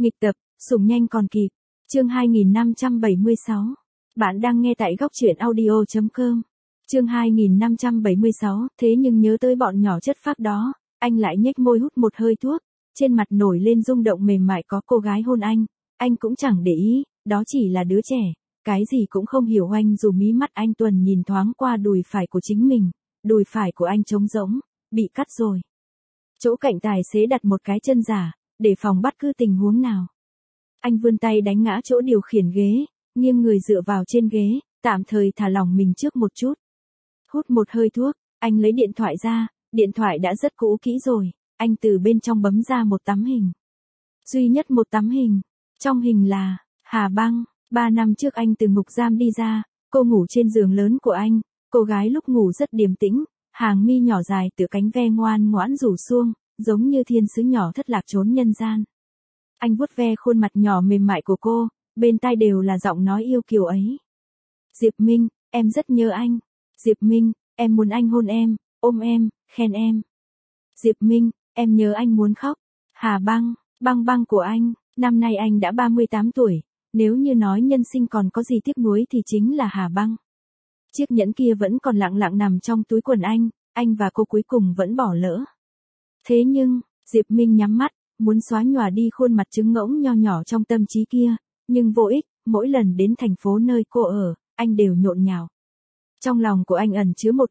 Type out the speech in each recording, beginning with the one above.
Nghịch tập, sủng nhanh còn kịp. Chương 2576. Bạn đang nghe tại góc truyện audio.com. Chương 2576, thế nhưng nhớ tới bọn nhỏ chất phác đó, anh lại nhếch môi hút một hơi thuốc, trên mặt nổi lên rung động mềm mại có cô gái hôn anh cũng chẳng để ý, đó chỉ là đứa trẻ, cái gì cũng không hiểu. Anh dù mí mắt anh tuần nhìn thoáng qua đùi phải của chính mình, đùi phải của anh trống rỗng, bị cắt rồi. Chỗ cạnh tài xế đặt một cái chân giả, để phòng bất cứ tình huống nào. Anh vươn tay đánh ngã chỗ điều khiển ghế, nghiêng người dựa vào trên ghế, tạm thời thả lỏng mình trước một chút. Hút một hơi thuốc, anh lấy điện thoại ra, điện thoại đã rất cũ kỹ rồi, anh từ bên trong bấm ra một tấm hình. Duy nhất một tấm hình, trong hình là Hà Băng. 3 năm trước anh từ ngục giam đi ra, cô ngủ trên giường lớn của anh, cô gái lúc ngủ rất điềm tĩnh, hàng mi nhỏ dài tựa cánh ve ngoan ngoãn rủ suông, giống như thiên sứ nhỏ thất lạc trốn nhân gian. Anh vuốt ve khuôn mặt nhỏ mềm mại của cô, bên tai đều là giọng nói yêu kiều ấy. Diệp Minh, em rất nhớ anh. Diệp Minh, em muốn anh hôn em, ôm em, khen em. Diệp Minh, em nhớ anh muốn khóc. Hà Băng, băng băng của anh, năm nay anh đã 38 tuổi, nếu như nói nhân sinh còn có gì tiếc nuối thì chính là Hà Băng. Chiếc nhẫn kia vẫn còn lặng lặng nằm trong túi quần anh và cô cuối cùng vẫn bỏ lỡ. Thế nhưng, Diệp Minh nhắm mắt, muốn xóa nhòa đi khuôn mặt trứng ngỗng nho nhỏ trong tâm trí kia, nhưng vô ích, mỗi lần đến thành phố nơi cô ở, anh đều nhộn nhạo. Trong lòng của anh ẩn chứa một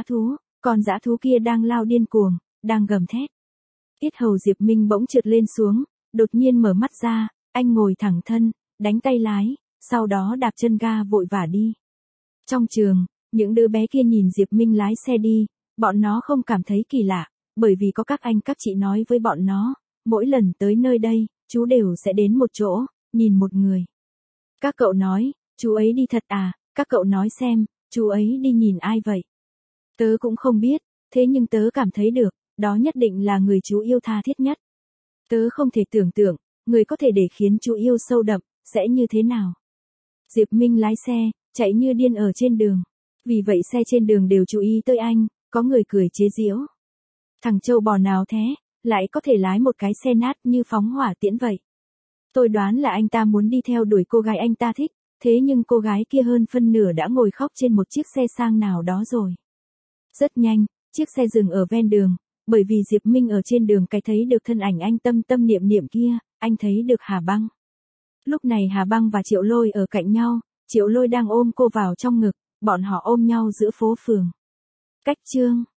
con dã thú kia đang lao điên cuồng, đang gầm thét. Yết hầu Diệp Minh bỗng trượt lên xuống, đột nhiên mở mắt ra, anh ngồi thẳng thân, đánh tay lái, sau đó đạp chân ga vội vã đi. Trong trường, những đứa bé kia nhìn Diệp Minh lái xe đi, bọn nó không cảm thấy kỳ lạ, bởi vì có các anh các chị nói với bọn nó, mỗi lần tới nơi đây, chú đều sẽ đến một chỗ, nhìn một người. Các cậu nói, chú ấy đi thật à, các cậu nói xem, chú ấy đi nhìn ai vậy? Tớ cũng không biết, thế nhưng tớ cảm thấy được, đó nhất định là người chú yêu tha thiết nhất. Tớ không thể tưởng tượng, người có thể để khiến chú yêu sâu đậm, sẽ như thế nào. Diệp Minh lái xe, chạy như điên ở trên đường. Vì vậy xe trên đường đều chú ý tới anh, có người cười chế giễu. Thằng trâu bò nào thế, lại có thể lái một cái xe nát như phóng hỏa tiễn vậy. Tôi đoán là anh ta muốn đi theo đuổi cô gái anh ta thích, thế nhưng cô gái kia hơn phân nửa đã ngồi khóc trên một chiếc xe sang nào đó rồi. Rất nhanh, chiếc xe dừng ở ven đường, bởi vì Diệp Minh ở trên đường cái thấy được thân ảnh anh tâm tâm niệm niệm kia, anh thấy được Hà Băng. Lúc này Hà Băng và Triệu Lôi ở cạnh nhau, Triệu Lôi đang ôm cô vào trong ngực, bọn họ ôm nhau giữa phố phường. Cách chương